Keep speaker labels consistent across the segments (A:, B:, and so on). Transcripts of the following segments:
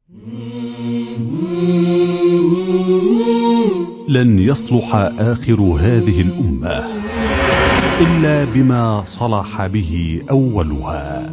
A: لن يصلح آخر هذه الأمة إلا بما صلح به أولها.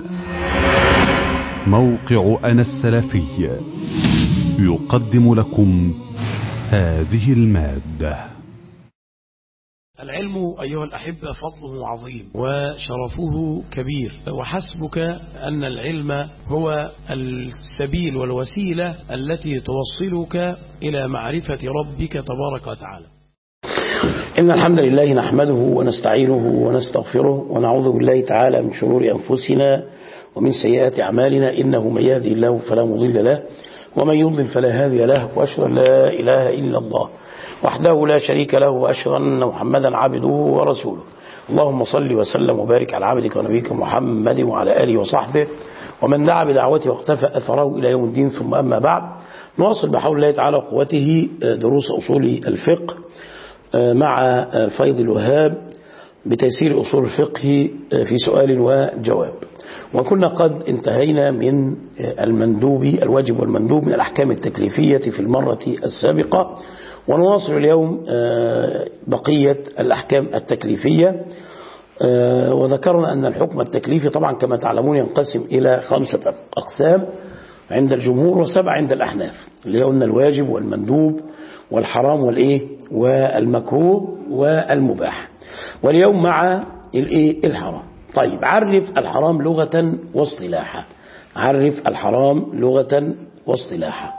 A: موقع أنا السلفي يقدم لكم هذه المادة.
B: العلم أيها الأحبة فضله عظيم وشرفه كبير، وحسبك أن العلم هو السبيل والوسيلة التي توصلك إلى معرفة ربك تبارك وتعالى.
C: إن الحمد لله نحمده ونستعينه ونستغفره ونعوذ بالله تعالى من شرور أنفسنا ومن سيئات أعمالنا، إنه من يهدي الله فلا مضل له ومن يضلل فلا هادي له، وأشهد أن لا إله إلا الله وحده لا شريك له، وأشهد أن محمدا عبده ورسوله. اللهم صل وسلم وبارك على عبدك ونبيك محمد وعلى آله وصحبه ومن دعا بدعوته واقتفى أثره إلى يوم الدين. ثم أما بعد، نواصل بحول الله تعالى وقوته دروس أصول الفقه مع فيض الوهاب بتيسير أصول الفقه في سؤال وجواب. وكنا قد انتهينا من المندوب الواجب والمندوب من الأحكام التكليفية في المرة السابقة، ونواصل اليوم بقية الأحكام التكليفية. وذكرنا أن الحكم التكليفي طبعا كما تعلمون ينقسم إلى 5 أقسام عند الجمهور و7 عند الأحناف، اللي قلنا الواجب والمندوب والحرام والمكروه والمباح. واليوم مع الحرام. طيب، عرف الحرام لغة واصطلاحا. عرف الحرام لغة واصطلاحا.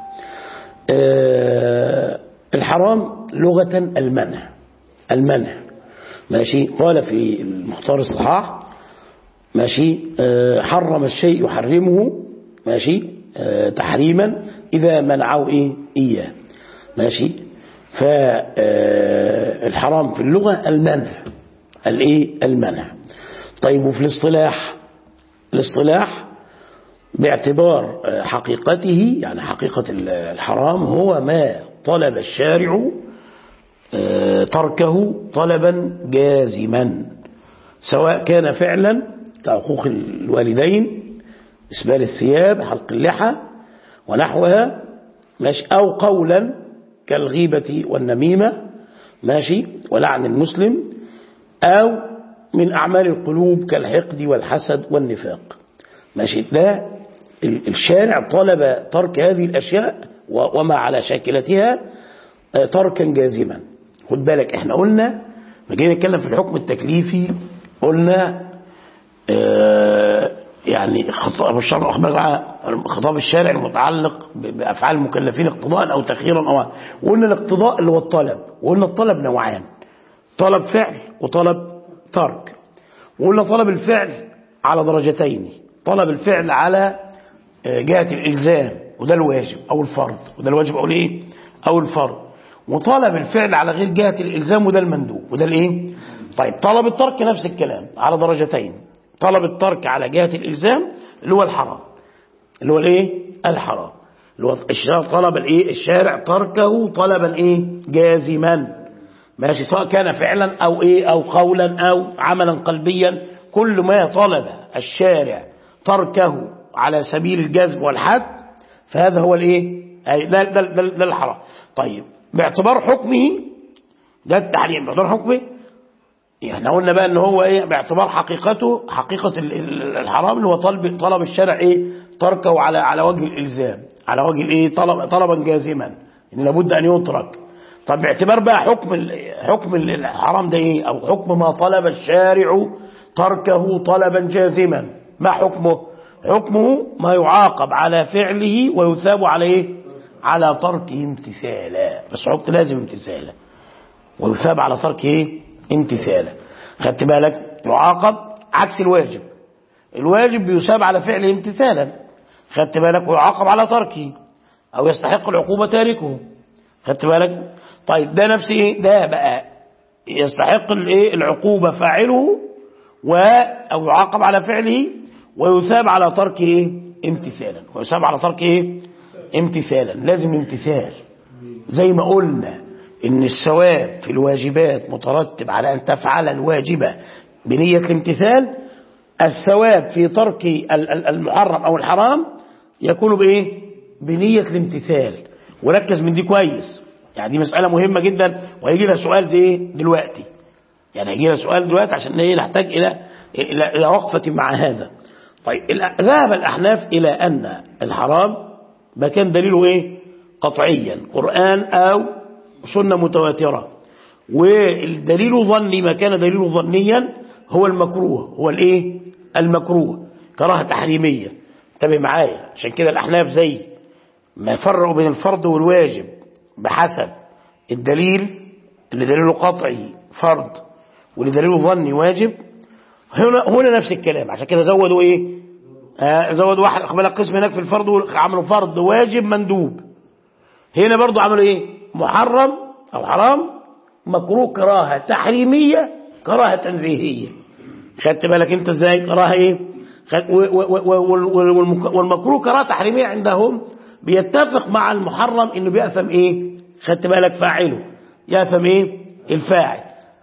C: الحرام لغة المنع ماشي. قال في المختار الصحاح ماشي حرم الشيء يحرمه ماشي تحريما إذا منعه إياه ماشي. فالحرام في اللغة المنع. طيب، وفي الاصطلاح باعتبار حقيقته، يعني حقيقة الحرام هو ما طلب الشارع تركه طلبا جازما، سواء كان فعلا كعقوق الوالدين، إسبال الثياب، حلق اللحى ونحوها ماشي، أو قولا كالغيبة والنميمة ماشي ولعن المسلم، أو من أعمال القلوب كالحقد والحسد والنفاق ماشي. ده الشارع طلب ترك هذه الأشياء وما على شاكلتها تركا جازما. خد بالك، احنا قلنا ما جينا نتكلم في الحكم التكليفي قلنا يعني خطاب الشارع المتعلق بأفعال المكلفين اقتضاء أو تخييرا، وقلنا الاقتضاء اللي هو الطلب، وقلنا الطلب نوعان: طلب فعل وطلب ترك. وقلنا طلب الفعل على درجتين: طلب الفعل على جهة الإلزام وده الواجب أو الفرض، وده الواجب أو الفرض، وطلب الفعل على غير جهة الإلزام وده المندوب وده طيب، طلب الترك نفس الكلام على درجتين: طلب الترك على جهة الإلزام اللي هو الحرام، اللي هو الحرام، اللي هو طلب الشارع تركه طلبا جازما ماشي، سواء كان فعلا أو قولا أو عملا قلبيا. كل ما طلب الشارع تركه على سبيل الجزم والحد فهذا هو ده الحرام. طيب، باعتبار حكمه ده التحريم، باعتبار حكمه احنا قلنا بقى ان هو باعتبار حقيقته، حقيقة الحرام اللي هو طلب الشارع تركه على وجه الالزام، على وجه طلبا جازما ان لابد ان يترك. طب باعتبار بقى حكم الحرام ده او حكم ما طلب الشارع تركه طلبا جازما، ما حكمه؟ حكمه ما يعاقب على فعله ويثاب على تركه امتثالا، بس حكم لازم امتثالا، ويثاب على تركه امتثالا. خدت بالك؟ يعاقب عكس الواجب. الواجب بيثاب على فعله امتثالا، خدت بالك؟ ويعاقب على تركه او يستحق العقوبة تاركه، خدت بالك؟ طيب، ده نفس ده بقى يستحق العقوبة فاعله او يعاقب على فعله ويثاب على تركه امتثالا، ويثاب على تركه امتثالا. لازم امتثال، زي ما قلنا ان الثواب في الواجبات مترتب على ان تفعل الواجبة بنية الامتثال، الثواب في ترك المحرم او الحرام يكون بنية الامتثال. وركز من دي كويس، يعني دي مسألة مهمة جدا، وهيجي لها سؤال دي دلوقتي، يعني هيجي لها سؤال دلوقتي عشان ايه نحتاج إلى وقفة مع هذا. طيب ذهب الأحناف إلى أن الحرام ما كان دليله ايه قطعيا قرآن أو سنة متواترة، والدليل ظني ما كان دليله ظنيا هو المكروه، هو الايه المكروه كراهة تحريمية. انتبه معايا، عشان كده الأحناف زي ما فرقوا بين الفرض والواجب بحسب الدليل اللي دليله قطعي فرض واللي دليله ظني واجب، هنا نفس الكلام. عشان كده زودوا ايه زودوا واحد اقبل قسم هناك في الفرض عملوا فرض واجب مندوب، هنا برضو عملوا ايه محرم او حرام مكروه كراهة تحريمية كراهة تنزيهية. خدت بالك انت ازاي كراهة ايه والمكروه كراهة تحريمية عندهم بيتفق مع المحرم انه بيأثم ايه خدت بالك فاعله يأثم ايه الفاعل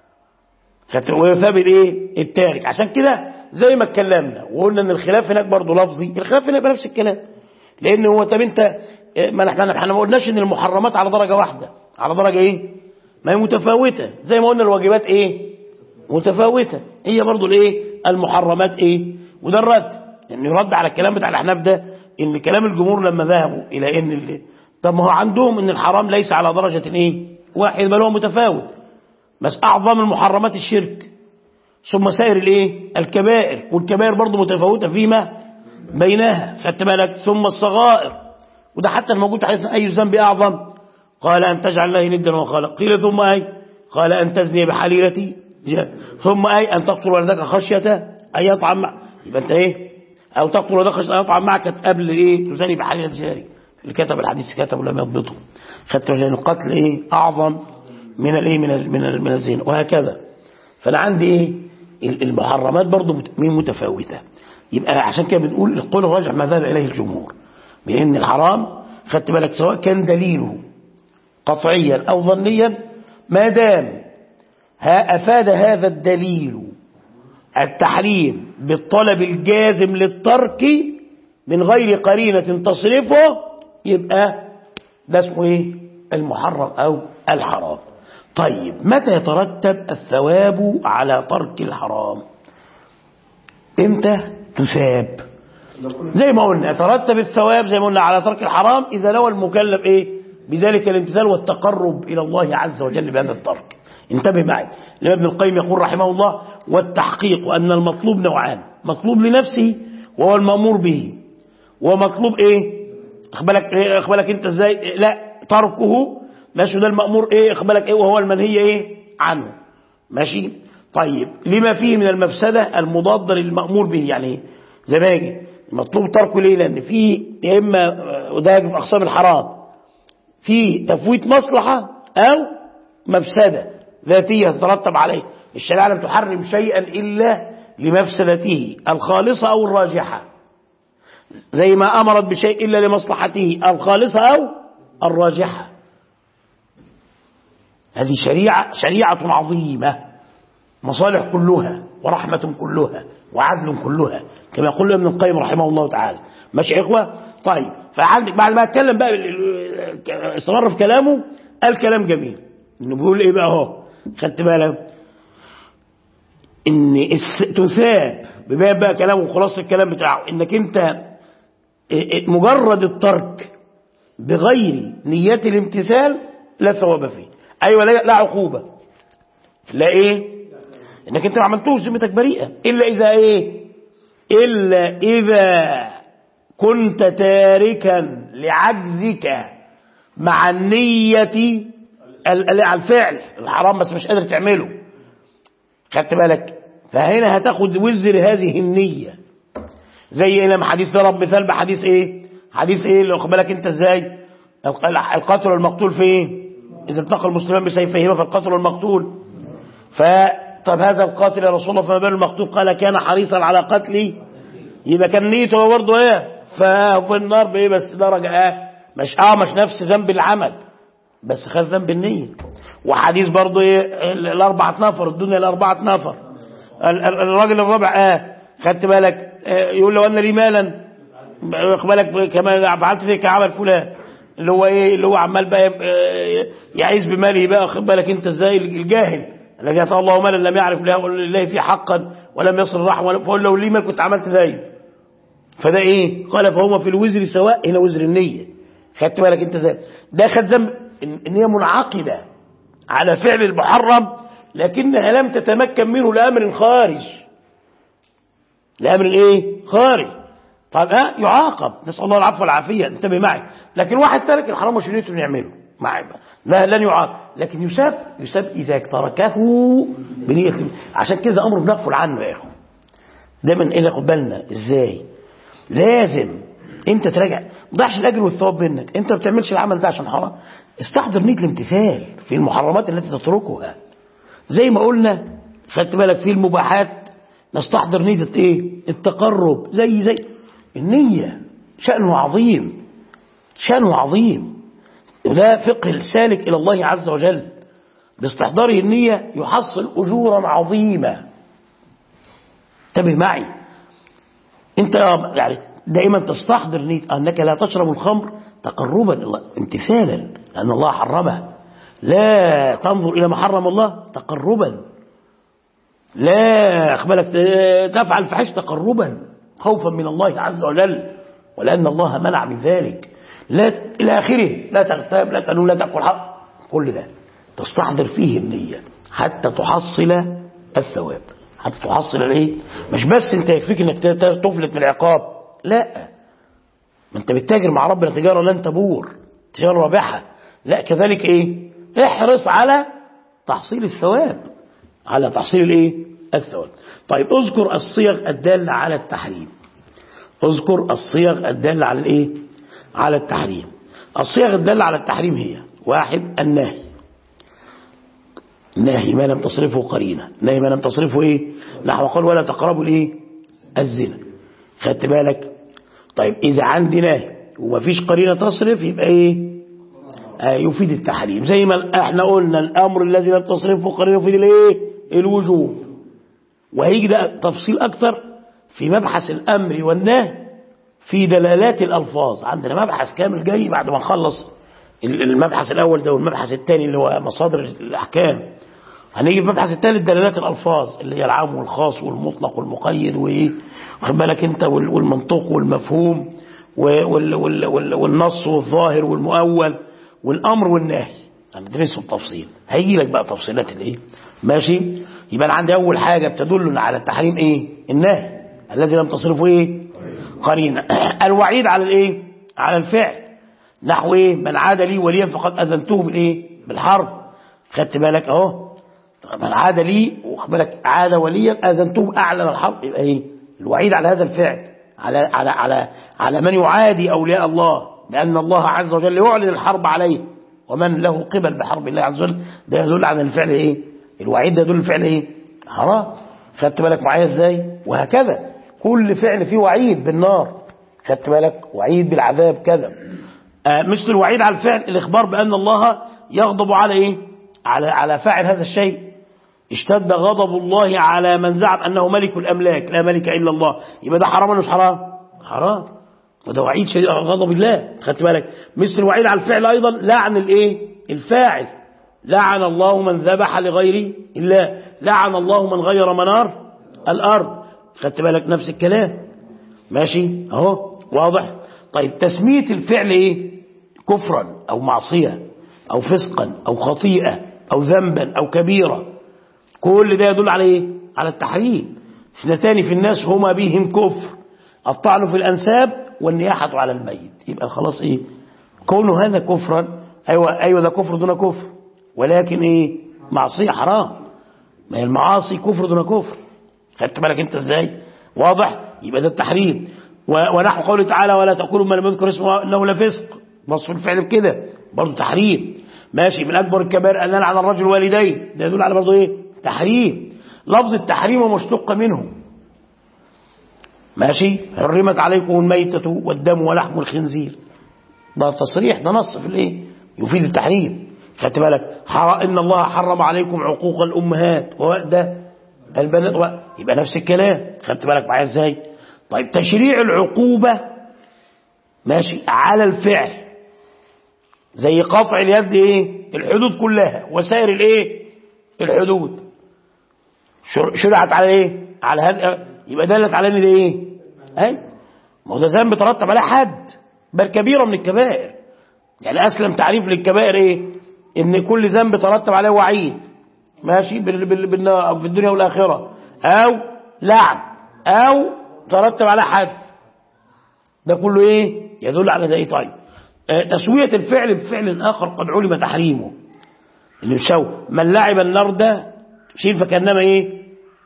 C: ويثاب الايه التارك. عشان كده زي ما اتكلمنا وقلنا ان الخلاف هناك برضو لفظي، الخلاف هنا بنفس الكلام، لان هو طب انت ما احنا ما قلناش ان المحرمات على درجة واحدة، على درجة ايه ما هي متفاوتة، زي ما قلنا الواجبات ايه متفاوتة، هي برضو الايه المحرمات ايه. وده الرد، يعني رد على الكلام بتاع الاحناف ده، ان كلام الجمهور لما ذهبوا الى ان طب ما هو عندهم ان الحرام ليس على درجة ايه واحد بل هو متفاوت، بس اعظم المحرمات الشرك ثم سائر الايه الكبائر، والكبائر برضو متفاوتة فيما بينها خدت بالك، ثم الصغائر، وده حتى الموجود في حديث اي الذنب اعظم قال ان تجعل الله ندا وخلق، قيل ثم اي قال ان تزني بحليلتي، ثم اي ان تقتل ولدك خشية ان يطعم معك، يبقى انت ايه او تقتل ولدك خشية ان يطعم معك قبل ايه تزني بحليلة جاري، اللي كتب الحديث كتب ولم يضبطه خدت بالك، القتل ايه اعظم من الايه من الزنا وهكذا. فانا عندي ايه المحرمات برضو متفاوتة. يبقى عشان كده بنقول القول الراجح ما ذهب اليه الجمهور بان الحرام خدت بالك سواء كان دليله قطعيا او ظنيا ما دام افاد هذا الدليل التحريم بالطلب الجازم للترك من غير قرينة تصرفه، يبقى ده اسمه ايه المحرم او الحرام. طيب متى يترتب الثواب على ترك الحرام؟ امتى تثاب؟ زي ما قلنا يترتب الثواب زي ما قلنا على ترك الحرام اذا نوى المكلف ايه بذلك الامتثال والتقرب الى الله عز وجل بهذا الترك. انتبه معي، لما ابن القيم يقول رحمه الله والتحقيق ان المطلوب نوعان، مطلوب لنفسه وهو المأمور به، ومطلوب ايه اخبالك انت ازاي لا تركه ماشي ده المأمور ايه اخبالك ايه وهو المنهي ايه عنه ماشي. طيب لما فيه من المفسدة المضادة للمأمور به، يعني زي ما يجي مطلوب تركه ليه لان فيه يا اما وده في اقسام الحرام في تفويت مصلحة او مفسدة ذاتية تترتب عليه، الشريعة لم تحرم شيئا الا لمفسدته الخالصة او الراجحة، زي ما امرت بشيء الا لمصلحته الخالصة او الراجحة. هذه شريعة عظيمة، مصالح كلها ورحمة كلها وعدل كلها كما يقول ابن القيم رحمه الله تعالى ماشي يا إخوة. طيب فعندك بعد ما اتكلم بقى استمر في كلامه الكلام جميل انه بيقول ايه بقى اهو خدت بالك ان تثاب بباب بقى كلامه وخلاص الكلام بتاعه انك انت مجرد الترك بغير نية الامتثال لا ثواب فيه، ايوه لا عقوبة، لا ايه انك انت ما عملتوش ذمتك بريئة الا اذا كنت تاركا لعجزك مع النية على الفعل الحرام بس مش قادر تعمله خدت بالك، فهنا هتاخد وزر هذه النية زي لما حديث ضرب مثال بحديث حديث اللي واخد بالك انت ازاي القاتل والمقتول في ايه اذا التقى المسلمان بسيفيهما فالقاتل والمقتول، طب هذا القاتل يا رسول الله فما بال المقتول قال كان حريصا على قتلي، يبقى كان نيته برضه ففي النار بايه بس درجة مش نفس ذنب العمل بس خد ذنب النية. وحديث برضه الاربعة نفر الدنيا الاربعة نفر الراجل الرابع خدت بالك يقول لو ان لي مالا واخد بالك كما فعلت فيك عمل فلان، اللي هو ايه، اللي هو عمال بقى يعيز بماله بقى، واخد بالك انت ازاي، الجاهل الذي اتى الله مالا لم يعرف لله فيه حقا ولم يصل الرحمه، فقول لو ليه ما كنت عملت زيه. فده ايه؟ قال فهما في الوزر سواء، هنا وزر النيه. خدت بالك انت ازاي؟ ده خد ذنب ان هي منعقده على فعل المحرم لكنها لم تتمكن منه لامر خارج، لامر ايه؟ خارج. طيب يعاقب، نسال الله العفو والعافيه، انتبه معي. لكن واحد ترك الحرام مش نيته يعمله معي بقى، لا لن يعاقب، لكن يساب اذا تركه بنيه. عشان كده امر بنغفل عنه يا اخوان. دايما ايه، ناخد بالنا ازاي لازم انت تراجع، ما تضيعش الاجر والثواب منك. انت ما بتعملش العمل ده عشان حرام، استحضر نيه الامتثال في المحرمات التي تتركها. زي ما قلنا خدت بالك في المباحات نستحضر نيه ايه؟ التقرب. زي النيه شأنه عظيم، شأنه عظيم. وده فقه السالك الى الله عز وجل، باستحضاره النيه يحصل اجورا عظيمه. انتبه معي، انت يعني دائما تستحضر نيه انك لا تشرب الخمر تقربا الى الله امتثالا لان الله حرمها، لا تنظر الى ما حرم الله تقربا، لا اقبلك تفعل الفحش تقربا خوفا من الله عز وجل ولان الله منع من ذلك، لا الى اخره، لا تغتاب لا تنول لا تاكل حق، كل ده تستحضر فيه النيه حتى تحصل الثواب، حتى تحصل الايه. مش بس انت يكفيك انك تفلت من العقاب، لا، ما انت بتتاجر مع ربنا تجاره لن تبور، تجاره رابحه، لا كذلك ايه، احرص على تحصيل الثواب، على تحصيل الايه، الثواب. طيب اذكر الصيغ الداله على التحريم، اذكر الصيغ الداله على الايه، على التحريم. الصيغ الداله على التحريم هي: واحد النهي، نهي ما لم تصرفه قرينه، نهي ما لم تصرفه ايه، نحو قال ولا تقربوا الايه، الزنا. خدت بالك؟ طيب اذا عندي نهي ومفيش قرينه تصرف يبقى ايه، يفيد التحريم. زي ما احنا قلنا الامر الذي لم تصرفه قرينه يفيد الايه، الوجوب. وهيجي ده تفصيل اكتر في مبحث الامر والنهي في دلالات الالفاظ. عندنا مبحث كامل جاي بعد ما نخلص المبحث الاول ده والمبحث الثاني اللي هو مصادر الاحكام. هنيجي في المبحث الثالث دلالات الالفاظ اللي هي العام والخاص والمطلق والمقيد وايه، واخد بالك انت، والمنطوق والمفهوم والنص والظاهر والمؤول والامر والنهي. هندرسه بتفصيل، هيجي لك بقى تفصيلات الايه، ماشي. يبقى انا عندي اول حاجه بتدل على التحريم ايه، النهي الذي لم تصرفه ايه، قرينه. الوعيد على الايه، على الفعل، نحو ايه، من عاد لي وليا فقد اذنته بالايه، بالحرب. خدت بالك اهو، من عاد لي واخد بالك عاد وليا اذنته باعلن الحرب، يبقى ايه، الوعيد على هذا الفعل، على من يعادي اولياء الله، لان الله عز وجل يعلن الحرب عليه، ومن له قبل بحرب الله عز وجل. ده يدل على الفعل ايه، الوعيد ده يدل الفعل ايه، حرام. خدت بالك معايا ازاي؟ وهكذا كل فعل فيه وعيد بالنار، خدت بالك، وعيد بالعذاب كذا. مثل الوعيد على الفعل الاخبار بان الله يغضب على ايه، على فاعل هذا الشيء. اشتد غضب الله على من زعم انه ملك الاملاك، لا ملك الا الله، يبقى ده حرام ولا مش حرام؟ حرام، وده وعيد شديد على غضب الله. خدت بالك؟ مثل الوعيد على الفعل ايضا لعن الايه، الفاعل، لعن الله من ذبح لغير الله، لعن الله من غير منار الارض. خدت بالك؟ نفس الكلام، ماشي اهو، واضح. طيب تسمية الفعل ايه، كفرا او معصية او فسقا او خطيئة او ذنبا او كبيرة، كل ده يدل على ايه، على التحريم. اثنتان في الناس هما بهم كفر، الطعن في الانساب والنياحة على الميت. يبقى خلاص ايه، كونه هذا كفرا، ايوه ده كفر دون كفر، ولكن ايه، معصية حرام. ما هي المعاصي كفر دون كفر. خدت بالك انت ازاي؟ واضح. يبقى ده التحريم. ونحو قوله تعالى ولا تأكلوا ما لم يذكر اسمه انه لفسق، وصف الفعل بكده برضه تحريم. ماشي. من اكبر الكبائر ان يلعن الرجل والديه، ده يدل على برضه ايه، تحريم. لفظ التحريم ومشتق منه، ماشي. حرمت عليكم الميتة والدم ولحم الخنزير، ده تصريح، ده نص في الايه، يفيد التحريم. خدت بالك؟ ان الله حرم عليكم عقوق الامهات وده البنات يبقى نفس الكلام. خدت بالك معايا ازاي؟ طيب تشريع العقوبة ماشي على الفعل، زي قطع اليد ايه الحدود كلها وسائر الايه الحدود شرعت على ايه على هذا، يبقى دلت على ان ده ايه اي ما هو ده ذنب ترتب عليه حد، بل كبيره من الكبائر. يعني اسلم تعريف للكبائر ايه؟ ان كل ذنب ترتب عليه وعيد ماشي في الدنيا والاخره، او لعن، او ترتب على حد، ده كله ايه يدل على ده ايه. طيب تسويه الفعل بفعل اخر قد علم تحريمه، اللي يسوي من لعب النرد شيل فكانما ايه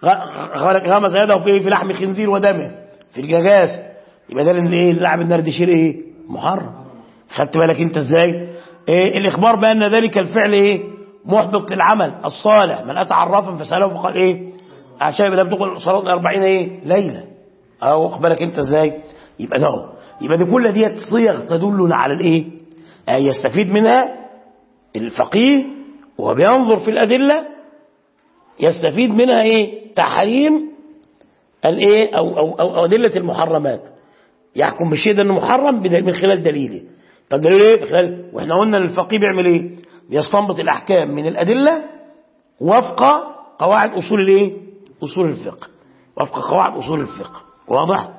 C: غمس يده في لحم خنزير ودمه في الججاز، يبقى ده ايه لعب النرد شيل ايه محرم. خدت بالك انت ازاي؟ إيه الاخبار بان ذلك الفعل ايه محبط للعمل الصالح، من اتى عرافا فساله فقال ايه عشان لم تقل صلاه 40 ايه ليله، او اخبرك انت ازاي؟ يبقى ده يبقى دي كل ديت صيغ تدلنا على الايه يستفيد منها الفقيه وهو بينظر في الادله، يستفيد منها ايه تحريم الايه او ادله المحرمات، يحكم بالشيء ده انه محرم من خلال دليله. طب دليل ايه؟ خلال واحنا قلنا ان الفقيه بيعمل ايه؟ بيستنبط الاحكام من الادله وفق قواعد اصول الايه اصول الفقه، وفق قواعد اصول الفقه. واضح؟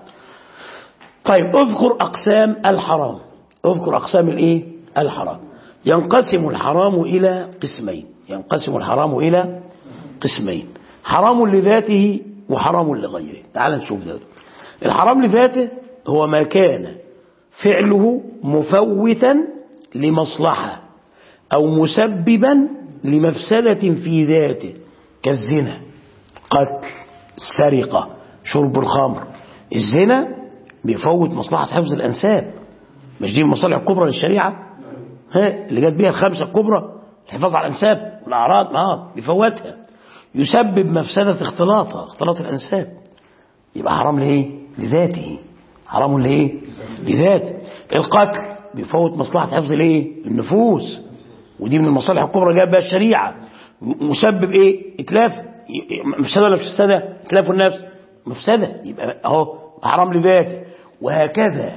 C: طيب اذكر اقسام الحرام، اذكر اقسام الايه الحرام. ينقسم الحرام الى قسمين، ينقسم الحرام الى قسمين، حرام لذاته وحرام لغيره. تعال نشوف ده. الحرام لذاته هو ما كان فعله مفوتا لمصلحة أو مسببا لمفسدة في ذاته، كالزنا، قتل، السرقة، شرب الخمر. الزنا بيفوت مصلحة حفظ الأنساب، مش دي المصالح الكبرى للشريعة اللي جت بيها الخمسة الكبرى، الحفاظ على الأنساب والأعراض بيفوتها. يسبب مفسدة اختلاط الأنساب، يبقى حرام لإيه؟ لذاته، حرام لإيه؟ لذاته. القتل بيفوت مصلحة حفظ الإيه؟ النفوس، ودي من المصالح الكبرى جاب بها الشريعة. مسبب إيه؟ إتلاف، مفسدة ولا مفسدة؟ إتلاف النفس مفسدة، يبقى أهو حرام لذاته. وهكذا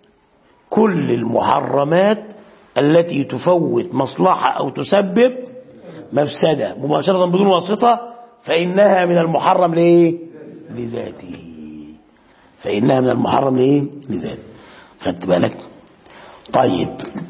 C: كل المحرمات التي تفوت مصلحة أو تسبب مفسدة مباشرة بدون واسطة فإنها من المحرم لإيه؟ لذاته، فإنها من المحرم لإيه؟ لذاته. خدت بالك؟ طيب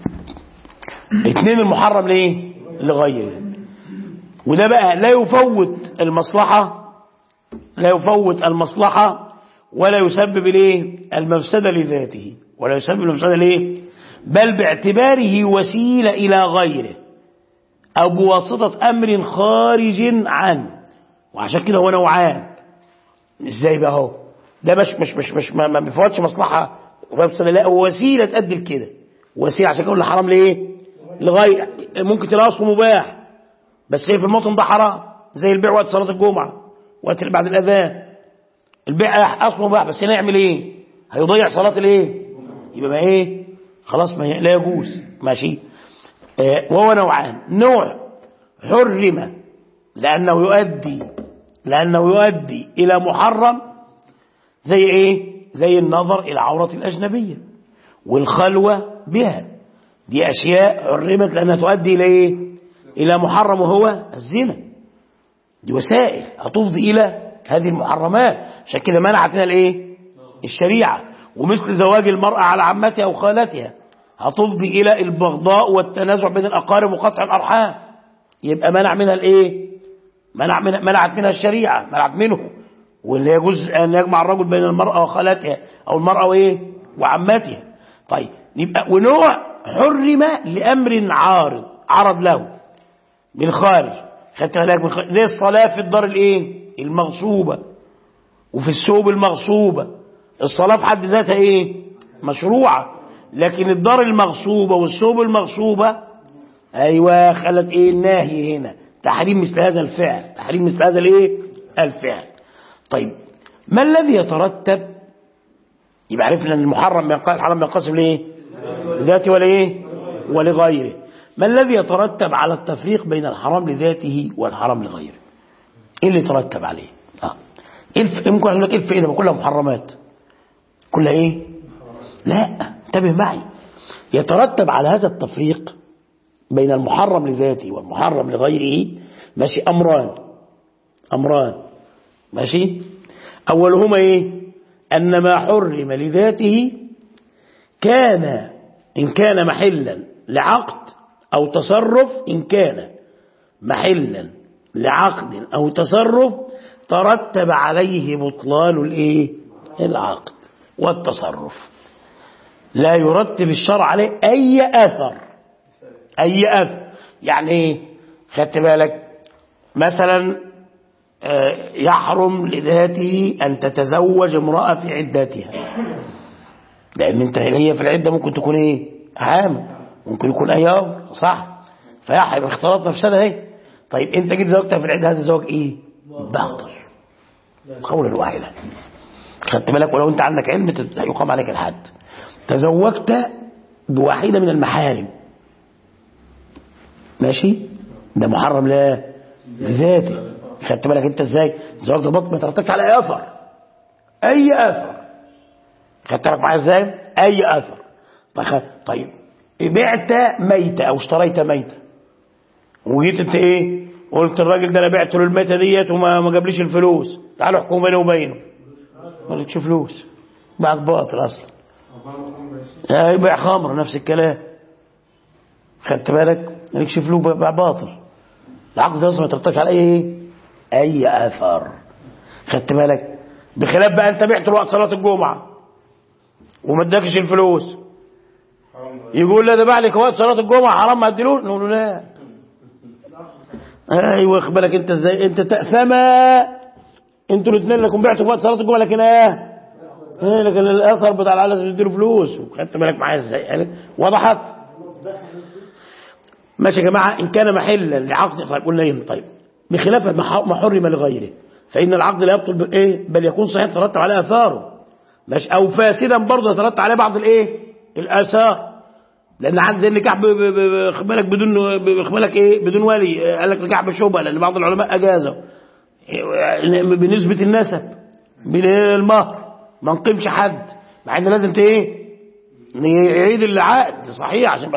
C: اتنين المحرم لإيه؟ لغيره، وده بقى لا يفوت المصلحة، لا يفوت المصلحة ولا يسبب لإيه؟ المفسدة لذاته، ولا يسبب المفسدة لإيه؟ بل باعتباره وسيلة إلى غيره أو بواسطة أمر خارج عنه. وعشان كده هو نوعان. إزاي بقى هو؟ ده مش ما بيفوتش مصلحة وفسد، لا هو وسيلة تؤدي لكده، وسيلة. عشان كده قلنا حرام ليه؟ لغاية ممكن تلاقي أصله مباح بس هي في الموطن ده حرام، زي البيع وقت صلاة الجمعة، وقت بعد الأذان. البيع أصله مباح بس هنا يعمل إيه؟ هيضيع صلاة الإيه؟ يبقى ما إيه؟ خلاص ما لا يجوز. ماشي. وهو نوعان، نوع حرم لأنه يؤدي إلى محرم، زي إيه؟ زي النظر إلى عورة الأجنبية والخلوة بها، دي أشياء حرمت لأنها تؤدي إلى إيه؟ إلى محرم وهو الزنا. دي وسائل هتفضي إلى هذه المحرمات، عشان كده منعت منها الإيه؟ الشريعة. ومثل زواج المرأة على عمتها أو خالتها هتفضي إلى البغضاء والتنازع بين الأقارب وقطع الأرحام، يبقى منع منها الإيه؟ منعت منها الشريعة، منعت منه. واللي يجوز أن يجمع الرجل بين المرأة وخالتها أو المرأة وإيه؟ وعمتها. طيب يبقى ونوع حرم لأمر عرض له من خارج. خدت بالك من خارج، زي الصلاة في الدار الإيه؟ المغصوبة، وفي الثوب المغصوبة. الصلاة في حد ذاتها إيه؟ مشروعة، لكن الدار المغصوبة والثوب المغصوبة أيوة خلت إيه؟ الناهي هنا تحريم مثل هذا الفعل، تحريم مثل هذا الإيه؟ الفعل. طيب ما الذي يترتب؟ يبقى عرفنا ان الحرام ينقسم ليه؟ ذاتي ولا ايه؟ ولغيره. ما الذي يترتب على التفريق بين الحرام لذاته والحرام لغيره؟ ايه اللي يترتب عليه؟ ممكن اقول لك ايه الفائده؟ كلها محرمات، كلها ايه؟ لا، انتبه معي، يترتب على هذا التفريق بين المحرم لذاته والمحرم لغيره ماشي أمران ماشي. أولهما إيه؟ أن ما حرم لذاته إن كان محلا لعقد أو تصرف، إن كان محلا لعقد أو تصرف ترتب عليه بطلان العقد والتصرف، لا يرتب الشرع عليه أي أثر. يعني إيه؟ خدت بالك مثلا يحرم لذاته أن تتزوج امرأة في عدتها، لأن انت هي في العدة ممكن تكون عام، ممكن يكون أيام، صح؟ فيحرم اختلاط نفسها هي. طيب انت جيت زوجتها في العدة، هذا الزواج باطل قولا واحدا. خدت بالك؟ ولو انت عندك علم يقام عليك الحد. تزوجت بواحدة من المحارم ماشي، ده محرم لذاته. خدت بالك انت ازاي؟ زواج البطن ما ترتبش على اي اثر. خدت بالك معايا ازاي؟ اي اثر. طيب بعت ميتة او اشتريت ميتة، وجيت انت قلت الراجل ده انا بعت له الميتة ديت وما جابليش الفلوس، تعالوا احكموا بيني وبينه. ما لكش فلوس، بعد باطل اصلا. يبيع خمر نفس الكلام. خدت بالك؟ ما لكش فلوس، بيع باطل. العقد ده ما ترتبش على اي اثر. خدت بالك؟ بخلاف بقى انت بعت له وقت صلاه الجمعه وما اداكش الفلوس، يقول لا ده باع لك وقت صلاه الجمعه حرام ما اديلوش، نقول له لا. ايوه، خد بالك انت ازاي؟ انت تأثما انتوا الاثنين لكم بعتوا وقت صلاه الجمعه، لكن لكن الاثر بتاع العيال لازم تديله فلوس. خدت بالك معايا ازاي؟ وضحت؟ ماشي يا جماعه. ان كان محلا لعقد، طيب قلنا طيب بخلاف ما حرم لغيره، فإن العقد لا يبطل بل يكون صحيح ترتب عليه آثاره، مش أو فاسدا برضه يترتب عليه بعض الآثار. لأن عاد زي النكاح بالك بدون ولي، قال لك نكاح بشبهة، لأن بعض العلماء أجازوا بنسبة النسب بالمهر، ما نقيمش حد، مع إن لازم يعيد العقد صحيح عشان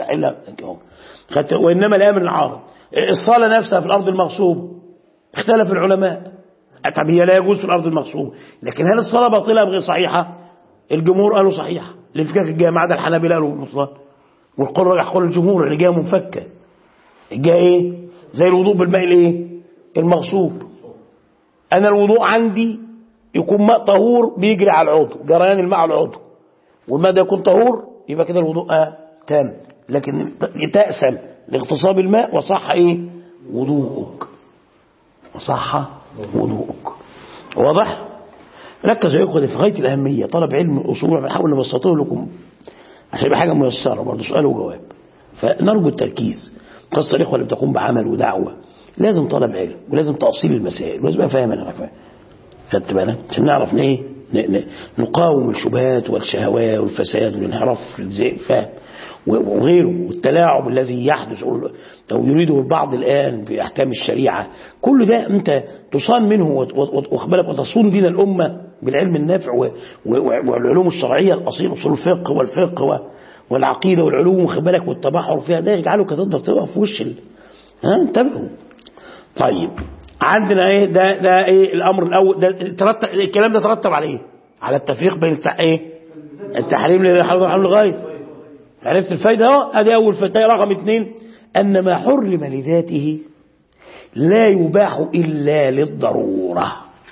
C: وإنما لا من العارض. الصلاة نفسها في الأرض المغصوب اختلف العلماء، طب هي لا يجوز في الأرض المغصوب، لكن هل الصلاة باطلة بغير صحيحة؟ الجمهور قالوا صحيحة، الانفكاك الجاي ما عدا الحنابلة قالوا بطلان، والقول راجح قول الجمهور اللي جايه منفكة، الجاي زي الوضوء بالماء المغصوب. أنا الوضوء عندي يكون ماء طهور بيجري على العضو، جريان الماء على العضو، والماء ده يكون طهور، يبقى كده الوضوء تام. لكن تأسم لاغتصاب الماء وصح وضوءك، وصح وضوءك. واضح؟ ركزوا يا اخوة في غاية الأهمية. طلب علم الأصول بنحاول نبسطه لكم عشان يبقى حاجة ميسرة برضه، سؤال وجواب، فنرجو التركيز. خاصة الإخوة اللي بتقوم بعمل ودعوة لازم طلب علم، ولازم تأصيل المسائل، ولازم أبقى فاهم أنا فاهم. خدت بالك؟ عشان نعرف نقاوم الشبهات والشهوات والفساد والانحراف فاهم وغيره، والتلاعب الذي يحدث أو يريده البعض الآن بأحكام الشريعة. كل ده أنت تصان منه وأخبرك وتصون دين الأمة بالعلم النافع والعلوم الشرعية الأصيل، أصول الفقه والفقه والعقيدة والعلوم، وخبرك والتبحر فيها، ده يجعلك تقدر تقف في وش انتبهوا. طيب عندنا ده الأمر الأول ده الكلام ده ترتب على على التفريق بين التحريم للغاية. عرفت الفايدة اهو؟ ادي اول فايدة. رقم 2 ان ما حرم لذاته لا يباح الا للضرورة.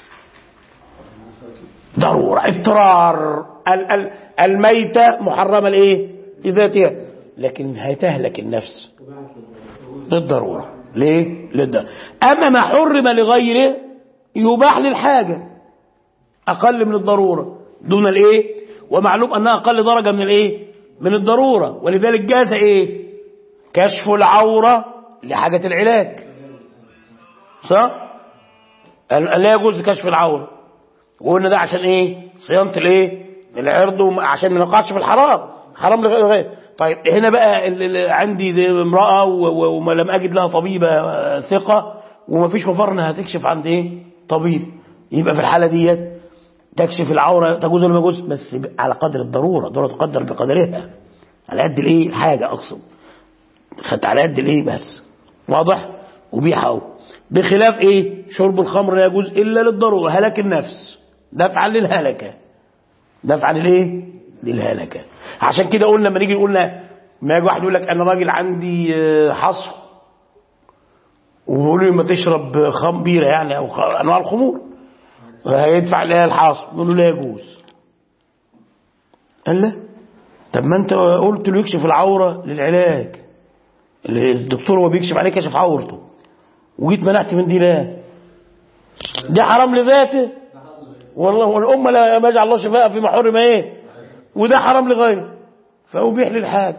C: ضرورة اضطرار. الميتة محرمة لذاتها، لكن هتهلك النفس للضرورة. ليه؟ اما ما حرم لغيره يباح للحاجة اقل من الضرورة دون ومعلوم انها اقل درجة من الضرورة، ولذلك جاز كشف العورة لحاجة العلاج، صح؟ لا يجوز كشف العورة، وقلنا ده عشان صيانة العرض، عشان ما نقعش في حرام لغير. طيب هنا بقى عندي امرأة وما لم أجد لها طبيبة ثقة، وما فيش مفر انها هتكشف عند طبيب، يبقى في الحالة ديت تكشف العورة تجوز ولا ما يجوز، بس على قدر الضرورة، الضرورة تقدر بقدرها، على قد الايه الحاجة، اقصد خدت على قد الايه بس، واضح؟ وبيحة اهو. بخلاف ايه؟ شرب الخمر لا يجوز الا للضرورة، هلاك النفس، دفعا للهلكة، دفعا للايه؟ للهلكة. عشان كده قلنا لما نيجي قلنا ما يجي واحد يقول لك انا راجل عندي حصر، ويقول لي ما تشرب بيرة يعني او انواع الخمور، هيدفع لها الحاصل، نقول له لا يجوز. قال لا، طب ما انت قلت له يكشف العوره للعلاج، الدكتور هو بيكشف عليه كشف عورته، وجيت منعت من دي، لا ده حرام لذاته والله، والامه لا ما يجعل الله شفاء في محرم ايه، وده حرام لغيره فابيح للحال.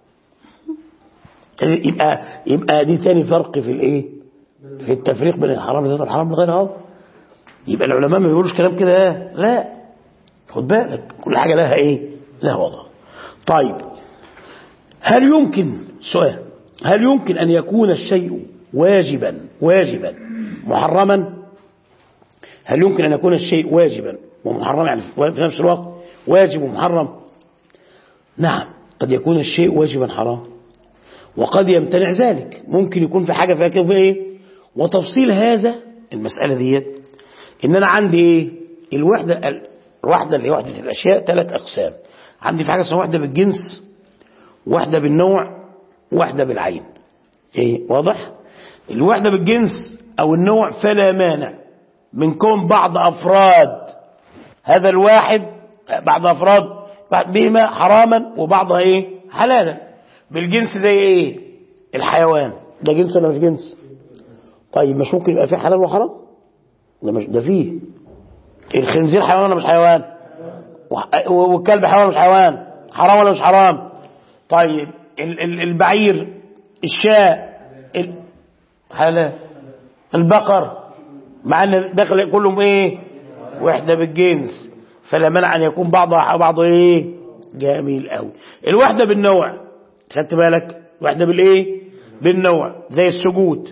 C: يبقى دي تاني فرق في الايه، في التفريق بين الحرام لذاته والحرام لغيره اهو. يبقى العلماء ما بيقولوش كلام كده، لا خد بالك كل حاجه لها ايه، لها وضع. طيب هل يمكن، سؤال، هل يمكن ان يكون الشيء واجبا محرما؟ هل يمكن ان يكون الشيء واجبا ومحرما، يعني في نفس الوقت واجب ومحرم؟ نعم، قد يكون الشيء واجبا حرام، وقد يمتنع ذلك، ممكن يكون في حاجه فيها كده ايه. وتفصيل هذا المساله ديت ان انا عندي ايه، الوحده اللي هي وحده الاشياء 3 اقسام. عندي في حاجه اسمها وحده بالجنس، وحده بالنوع، وحده بالعين. ايه واضح؟ الوحده بالجنس او النوع فلا مانع من كون بعض افراد هذا الواحد، بعض افراد بهما حراما وبعضها ايه حلالا. بالجنس زي ايه؟ الحيوان ده جنس ولا مش جنس؟ طيب مش ممكن يبقى فيه حلال وحرام؟ ده فيه. الخنزير حيوان ولا مش حيوان؟ والكلب حيوان ولا مش حيوان؟ حرام ولا مش حرام؟ طيب البعير، الشاء حلال، البقر، مع ان داخل كلهم ايه، وحده بالجنس، فلا منع ان يكون بعضه ايه، جميل قوي. الوحده بالنوع، خدت بالك؟ وحده بالايه، بالنوع، زي السجود.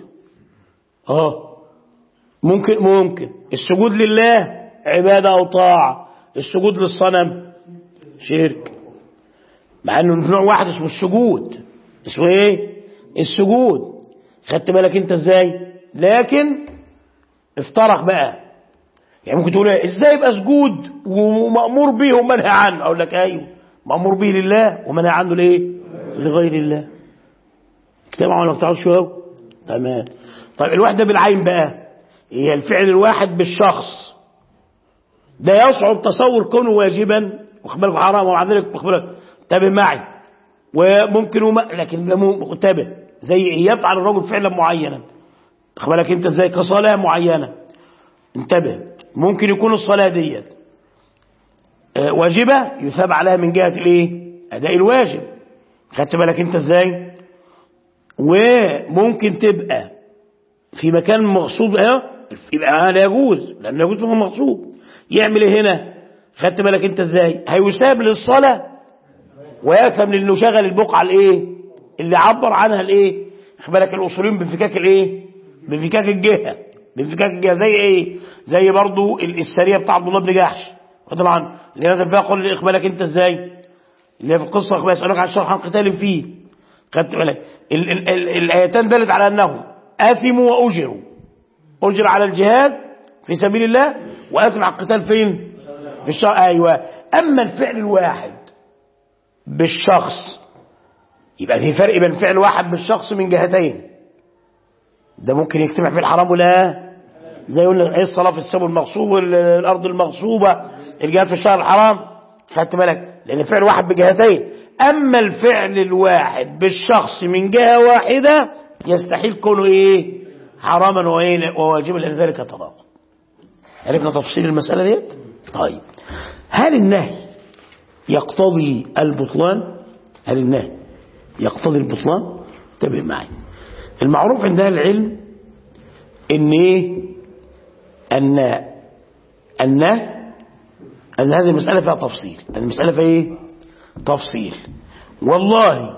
C: ممكن السجود لله عبادة أو طاعة، السجود للصنم شرك، مع أنه نوع واحد اسمه السجود، اسمه إيه؟ السجود. خدت بالك أنت إزاي؟ لكن افترق بقى، يعني ممكن تقول إزاي يبقى سجود ومأمور به ومنهى عنه؟ أقول لك أيوه، مأمور به لله ومنهى عنه لإيه؟ لغير الله. اجتمعوا ولا ما اجتمعوش شوية؟ تمام. طيب الوحدة بالعين بقى هي الفعل الواحد بالشخص، ده يصعب تصور كونه واجبا، واخد بالك، حرام، ومع ذلك واخد بالك انتبه معي، وممكن لكن انتبه، زي يفعل الرجل فعلا معينا، واخد بالك انت ازاي، كصلاه معينه، انتبه، ممكن يكون الصلاه ديت واجبه يثاب عليها من جهه الايه، اداء الواجب، خدت بالك انت ازاي، وممكن تبقى في مكان مغصوب يبقى لا يجوز، لأنه يجوز فهو مغصوب. يعمل ايه هنا؟ خدت بالك انت ازاي؟ هيساب للصلاة ويفهم لانه شغل البقعة الايه اللي عبر عنها الايه، خد بالك الاصوليين بانفكاك الايه، بانفكاك الجهة زي ايه؟ زي برضو السرية بتاع عبد الله بن جحش، وطبعا اللي نزل فيها قول خد بالك انت ازاي، اللي هي في القصة يسألوك عن شرح عن قتال فيه، خدت بالك الايتان دلت على انه آثموا وأجروا، أجر على الجهاد في سبيل الله، وآثم على القتال فين؟ في الشرع. أيوة. أما الفعل الواحد بالشخص يبقى في فرق بين فعل واحد بالشخص من جهتين، ده ممكن يجتمع في الحرام ولا زي قلنا ايه، الصلاة في السبل المغصوب والأرض المغصوبة، الجهاد في الشهر الحرام، خدت بالك، لأن الفعل واحد بجهتين. أما الفعل الواحد بالشخص من جهة واحدة يستحيل كونه ايه، حراما وواجبا، لان ذلك تناقض. عرفنا تفصيل المسألة ديت؟ طيب هل النهي يقتضي البطلان؟ هل النهي يقتضي البطلان؟ انتبه معي. المعروف عند اهل العلم ان ايه، ان هذه المسألة فيها تفصيل، المسألة فيها ايه، تفصيل. والله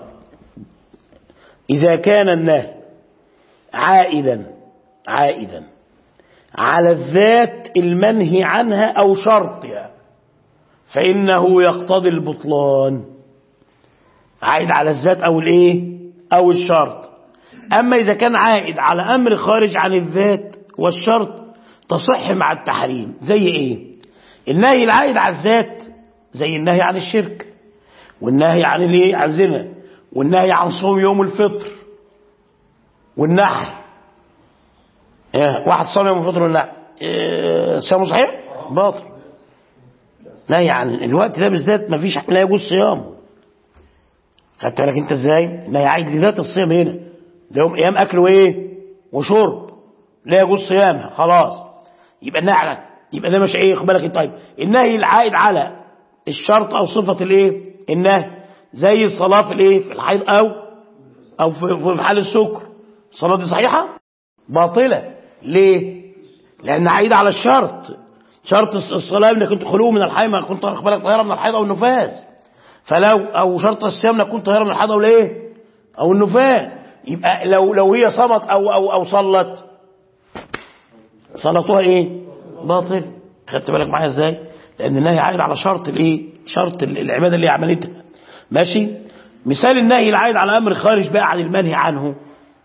C: إذا كان النهي عائدا على الذات المنهي عنها أو شرطها فإنه يقتضي البطلان. عائد على الذات أو الإيه أو الشرط. أما إذا كان عائد على أمر خارج عن الذات والشرط تصح مع التحريم. زي إيه؟ النهي العائد على الذات زي النهي عن الشرك، والنهي عن الإيه عن الزنا، والنهي عن صوم يوم الفطر والنحر. واحد صام يوم الفطر والنحر صيامه صحيح؟ باطل. نهي عن الوقت ده بالذات ما فيش، لا يجوز صيامه. خدت بالك انت ازاي؟ نهي عائد لذات الصيام هنا، ده يوم ايام اكل وايه وشرب لا يجوز صيامها خلاص. يبقى النهي على، يبقى ده مش ايه، خد بالك انت. طيب النهي العائد على الشرط او صفه الايه النهي زي الصلاه في الايه في الحيض او في حال السكر، الصلاه دي صحيحه باطله. ليه؟ لان عائد على الشرط. شرط الصلاه انك كنت خلو من الحيض، ما كنت واخد بالك طاهره من الحيض او النفاس. فلو او شرط الصيام انك كنت طاهره من الحيض او الايه او النفاس. يبقى لو هي صمت او صلت صلاتها ايه باطل. خدت بالك معايا ازاي؟ لان النهي عائد على شرط الايه شرط العباده اللي عملتها. ماشي. مثال النهي العائد على امر خارج بقى عن المنهي عنه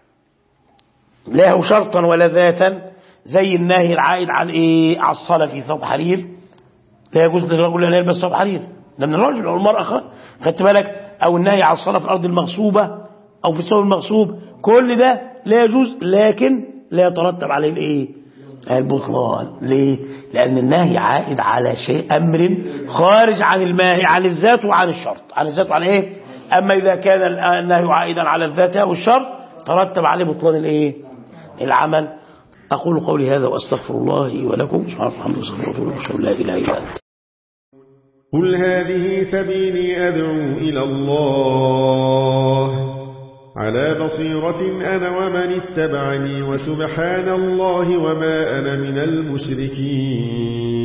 C: لا هو شرطا ولا ذاتا، زي النهي العائد عن ايه على الصلاه في ثوب حرير. لا يجوز للرجل ان يلبس ثوب حرير، ده من الرجل او المراه. خدت بالك؟ او النهي على الصلاه في الارض المغصوبه او في الثوب المغصوب، كل ده لا يجوز، لكن لا يترتب عليه الايه البطلان. ليه؟ لان النهي عائد على شيء امر خارج عن الماهي عن الذات وعن الشرط، عن الذات وعن ايه. اما اذا كان النهي عائدا على الذات او الشرط ترتب عليه بطلان الايه العمل. اقول قولي هذا واستغفر الله لي ولكم. سبحانك اللهم وبحمدك لا اله الا انت.
D: قل هذه سبيلي أدعو إلى الله على بصيرة أنا ومن اتبعني وسبحان الله وما أنا من المشركين.